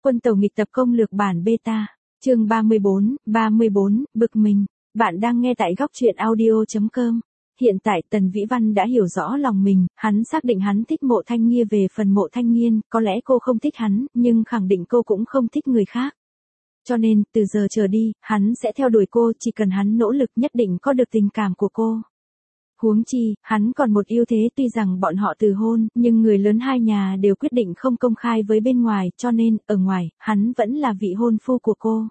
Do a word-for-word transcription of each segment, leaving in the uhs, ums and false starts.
Quân tàu nghịch tập công lược bản beta, chương ba mươi bốn, ba mươi bốn, bực mình. Bạn đang nghe tại góc truyện audio chấm com. Hiện tại Tần Vĩ Văn đã hiểu rõ lòng mình, hắn xác định hắn thích Mộ Thanh Nghia. Về phần Mộ Thanh Nghiên, có lẽ cô không thích hắn, nhưng khẳng định cô cũng không thích người khác. Cho nên, từ giờ trở đi, hắn sẽ theo đuổi cô, chỉ cần hắn nỗ lực nhất định có được tình cảm của cô. Huống chi, hắn còn một ưu thế, tuy rằng bọn họ từ hôn, nhưng người lớn hai nhà đều quyết định không công khai với bên ngoài, cho nên, ở ngoài, hắn vẫn là vị hôn phu của cô.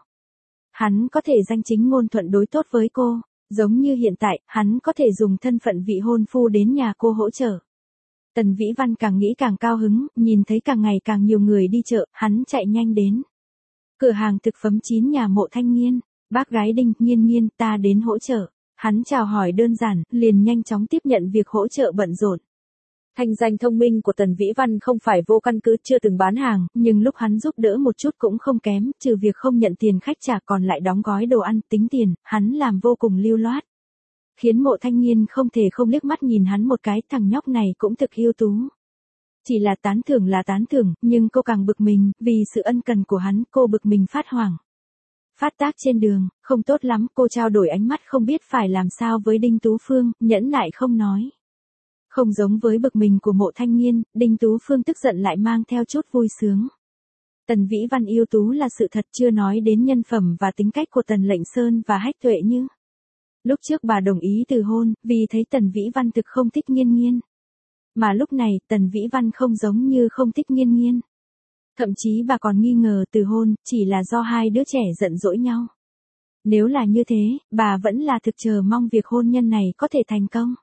Hắn có thể danh chính ngôn thuận đối tốt với cô, giống như hiện tại, hắn có thể dùng thân phận vị hôn phu đến nhà cô hỗ trợ. Tần Vĩ Văn càng nghĩ càng cao hứng, nhìn thấy càng ngày càng nhiều người đi chợ, hắn chạy nhanh đến. Cửa hàng thực phẩm chín nhà Mộ Thanh Nghiên, bác gái Đinh, Nghiên Nghiên, ta đến hỗ trợ. Hắn chào hỏi đơn giản, liền nhanh chóng tiếp nhận việc hỗ trợ bận rộn. Thanh danh thông minh của Tần Vĩ Văn không phải vô căn cứ, chưa từng bán hàng, nhưng lúc hắn giúp đỡ một chút cũng không kém, trừ việc không nhận tiền khách trả còn lại đóng gói đồ ăn, tính tiền, hắn làm vô cùng lưu loát. Khiến Mộ Thanh Nghiên không thể không liếc mắt nhìn hắn một cái, thằng nhóc này cũng thực ưu tú. Chỉ là tán thưởng là tán thưởng, nhưng cô càng bực mình, vì sự ân cần của hắn, cô bực mình phát hoảng. Phát tác trên đường, không tốt lắm, cô trao đổi ánh mắt không biết phải làm sao với Đinh Tú Phương, nhẫn nại không nói. Không giống với bực mình của Mộ Thanh Nghiên, Đinh Tú Phương tức giận lại mang theo chút vui sướng. Tần Vĩ Văn ưu tú là sự thật, chưa nói đến nhân phẩm và tính cách của Tần Lệnh Sơn và Hách Tuệ Như. Lúc trước bà đồng ý từ hôn, vì thấy Tần Vĩ Văn thực không thích Nghiên Nghiên. Mà lúc này, Tần Vĩ Văn không giống như không thích Nghiên Nghiên. Thậm chí bà còn nghi ngờ từ hôn, chỉ là do hai đứa trẻ giận dỗi nhau. Nếu là như thế, bà vẫn là thực chờ mong việc hôn nhân này có thể thành công.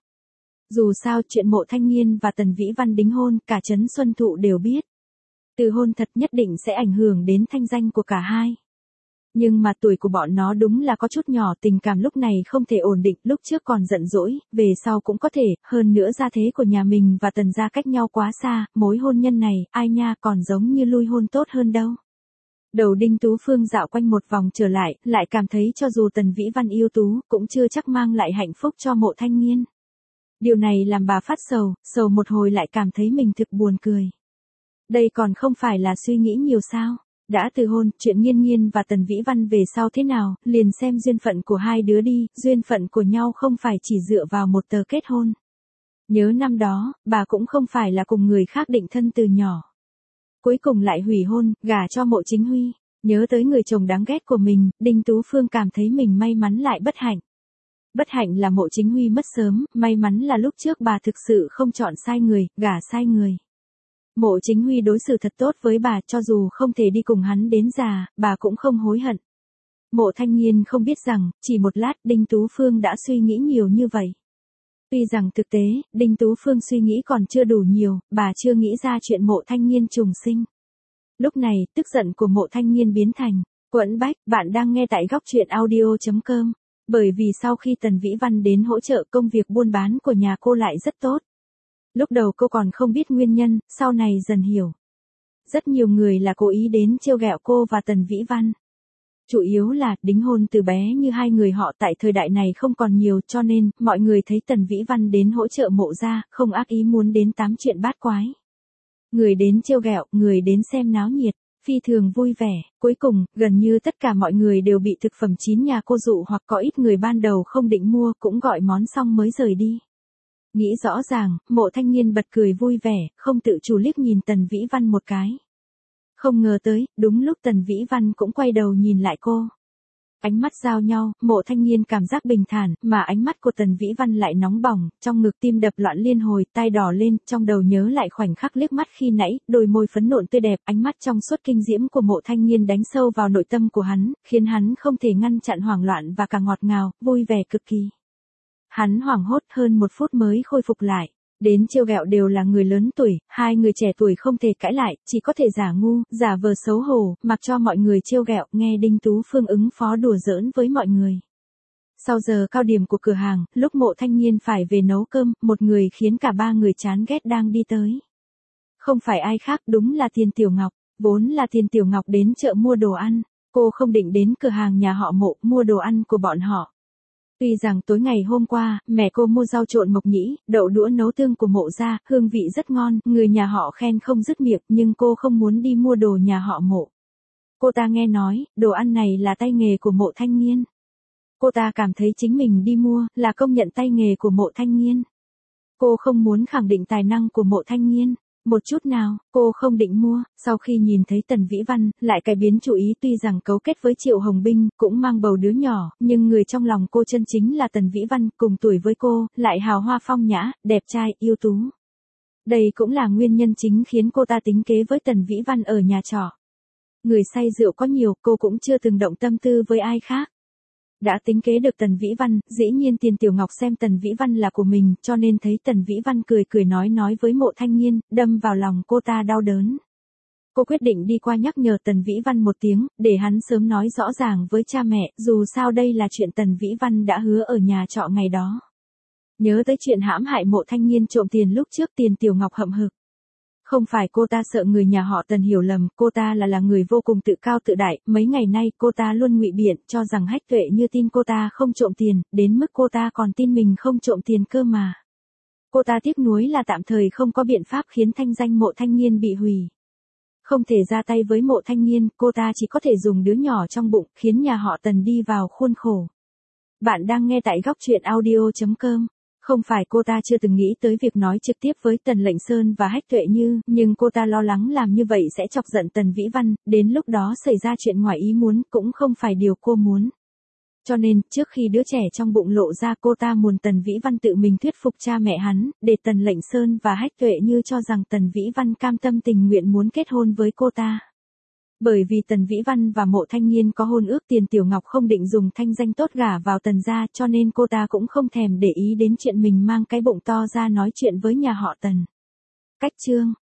Dù sao chuyện Mộ Thanh Nghiên và Tần Vĩ Văn đính hôn, cả trấn Xuân Thụ đều biết. Từ hôn thật nhất định sẽ ảnh hưởng đến thanh danh của cả hai. Nhưng mà tuổi của bọn nó đúng là có chút nhỏ, tình cảm lúc này không thể ổn định, lúc trước còn giận dỗi, về sau cũng có thể, hơn nữa gia thế của nhà mình và Tần gia cách nhau quá xa, mối hôn nhân này, ai nha còn giống như lui hôn tốt hơn đâu. Đầu Đinh Tú Phương dạo quanh một vòng trở lại, lại cảm thấy cho dù Tần Vĩ Văn ưu tú, cũng chưa chắc mang lại hạnh phúc cho Mộ Thanh Nghiên. Điều này làm bà phát sầu, sầu một hồi lại cảm thấy mình thực buồn cười. Đây còn không phải là suy nghĩ nhiều sao? Đã từ hôn, chuyện Nghiên Nghiên và Tần Vĩ Văn về sau thế nào, liền xem duyên phận của hai đứa đi, duyên phận của nhau không phải chỉ dựa vào một tờ kết hôn. Nhớ năm đó, bà cũng không phải là cùng người khác định thân từ nhỏ. Cuối cùng lại hủy hôn, gả cho Mộ Chính Huy. Nhớ tới người chồng đáng ghét của mình, Đinh Tú Phương cảm thấy mình may mắn lại bất hạnh. Bất hạnh là Mộ Chính Huy mất sớm, may mắn là lúc trước bà thực sự không chọn sai người, gả sai người. Mộ Chính Huy đối xử thật tốt với bà, cho dù không thể đi cùng hắn đến già, bà cũng không hối hận. Mộ Thanh Nghiên không biết rằng, chỉ một lát Đinh Tú Phương đã suy nghĩ nhiều như vậy. Tuy rằng thực tế, Đinh Tú Phương suy nghĩ còn chưa đủ nhiều, bà chưa nghĩ ra chuyện Mộ Thanh Nghiên trùng sinh. Lúc này, tức giận của Mộ Thanh Nghiên biến thành, quẫn bách, bạn đang nghe tại góc truyện audio chấm com. Bởi vì sau khi Tần Vĩ Văn đến hỗ trợ, công việc buôn bán của nhà cô lại rất tốt. Lúc đầu cô còn không biết nguyên nhân, sau này dần hiểu. Rất nhiều người là cố ý đến trêu ghẹo cô và Tần Vĩ Văn. Chủ yếu là, đính hôn từ bé như hai người họ tại thời đại này không còn nhiều, cho nên, mọi người thấy Tần Vĩ Văn đến hỗ trợ Mộ gia, không ác ý muốn đến tám chuyện bát quái. Người đến trêu ghẹo, người đến xem náo nhiệt, phi thường vui vẻ. Cuối cùng, gần như tất cả mọi người đều bị thực phẩm chín nhà cô dụ, hoặc có ít người ban đầu không định mua, cũng gọi món xong mới rời đi. Nghĩ rõ ràng, Mộ Thanh Nghiên bật cười vui vẻ, không tự chủ liếc nhìn Tần Vĩ Văn một cái. Không ngờ tới, đúng lúc Tần Vĩ Văn cũng quay đầu nhìn lại cô. Ánh mắt giao nhau, Mộ Thanh Nghiên cảm giác bình thản, mà ánh mắt của Tần Vĩ Văn lại nóng bỏng, trong ngực tim đập loạn liên hồi, tai đỏ lên, trong đầu nhớ lại khoảnh khắc liếc mắt khi nãy, đôi môi phấn nộn tươi đẹp, ánh mắt trong suốt kinh diễm của Mộ Thanh Nghiên đánh sâu vào nội tâm của hắn, khiến hắn không thể ngăn chặn hoảng loạn và cả ngọt ngào, vui vẻ cực kỳ. Hắn hoảng hốt hơn một phút mới khôi phục lại. Đến trêu ghẹo đều là người lớn tuổi, hai người trẻ tuổi không thể cãi lại, chỉ có thể giả ngu, giả vờ xấu hổ, mặc cho mọi người trêu ghẹo, nghe Đinh Tú Phương ứng phó đùa giỡn với mọi người. Sau giờ cao điểm của cửa hàng, lúc Mộ Thanh Nghiên phải về nấu cơm, một người khiến cả ba người chán ghét đang đi tới. Không phải ai khác, đúng là Tiền Tiểu Ngọc, vốn là Tiền Tiểu Ngọc đến chợ mua đồ ăn, cô không định đến cửa hàng nhà họ Mộ mua đồ ăn của bọn họ. Tuy rằng tối ngày hôm qua, mẹ cô mua rau trộn mộc nhĩ, đậu đũa nấu tương của Mộ gia, hương vị rất ngon, người nhà họ khen không dứt miệng, nhưng cô không muốn đi mua đồ nhà họ Mộ. Cô ta nghe nói, đồ ăn này là tay nghề của Mộ Thanh Nghiên. Cô ta cảm thấy chính mình đi mua, là công nhận tay nghề của Mộ Thanh Nghiên. Cô không muốn khẳng định tài năng của Mộ Thanh Nghiên. Một chút nào, cô không định mua, sau khi nhìn thấy Tần Vĩ Văn, lại cải biến chủ ý tuy rằng cấu kết với Triệu Hồng Binh, cũng mang bầu đứa nhỏ, nhưng người trong lòng cô chân chính là Tần Vĩ Văn, cùng tuổi với cô, lại hào hoa phong nhã, đẹp trai, ưu tú. Đây cũng là nguyên nhân chính khiến cô ta tính kế với Tần Vĩ Văn ở nhà trọ. Người say rượu có nhiều, cô cũng chưa từng động tâm tư với ai khác. Đã tính kế được Tần Vĩ Văn, dĩ nhiên Tiền Tiểu Ngọc xem Tần Vĩ Văn là của mình, cho nên thấy Tần Vĩ Văn cười cười nói nói với Mộ Thanh Nghiên, đâm vào lòng cô ta đau đớn. Cô quyết định đi qua nhắc nhở Tần Vĩ Văn một tiếng, để hắn sớm nói rõ ràng với cha mẹ, dù sao đây là chuyện Tần Vĩ Văn đã hứa ở nhà trọ ngày đó. Nhớ tới chuyện hãm hại Mộ Thanh Nghiên trộm tiền lúc trước, Tiền Tiểu Ngọc hậm hực. Không phải cô ta sợ người nhà họ Tần hiểu lầm, cô ta là là người vô cùng tự cao tự đại, mấy ngày nay cô ta luôn ngụy biện, cho rằng Hách Tuệ Như tin cô ta không trộm tiền, đến mức cô ta còn tin mình không trộm tiền cơ mà. Cô ta tiếc nuối là tạm thời không có biện pháp khiến thanh danh Mộ Thanh Nghiên bị hủy. Không thể ra tay với Mộ Thanh Nghiên, cô ta chỉ có thể dùng đứa nhỏ trong bụng, khiến nhà họ Tần đi vào khuôn khổ. Bạn đang nghe tại góc truyện audio chấm com. Không phải cô ta chưa từng nghĩ tới việc nói trực tiếp với Tần Lệnh Sơn và Hách Tuệ Như, nhưng cô ta lo lắng làm như vậy sẽ chọc giận Tần Vĩ Văn, đến lúc đó xảy ra chuyện ngoài ý muốn cũng không phải điều cô muốn. Cho nên, trước khi đứa trẻ trong bụng lộ ra, cô ta muốn Tần Vĩ Văn tự mình thuyết phục cha mẹ hắn, để Tần Lệnh Sơn và Hách Tuệ Như cho rằng Tần Vĩ Văn cam tâm tình nguyện muốn kết hôn với cô ta. Bởi vì Tần Vĩ Văn và Mộ Thanh Nghiên có hôn ước, Tiền Tiểu Ngọc không định dùng thanh danh tốt gả vào Tần gia, cho nên cô ta cũng không thèm để ý đến chuyện mình mang cái bụng to ra nói chuyện với nhà họ Tần. Cách chương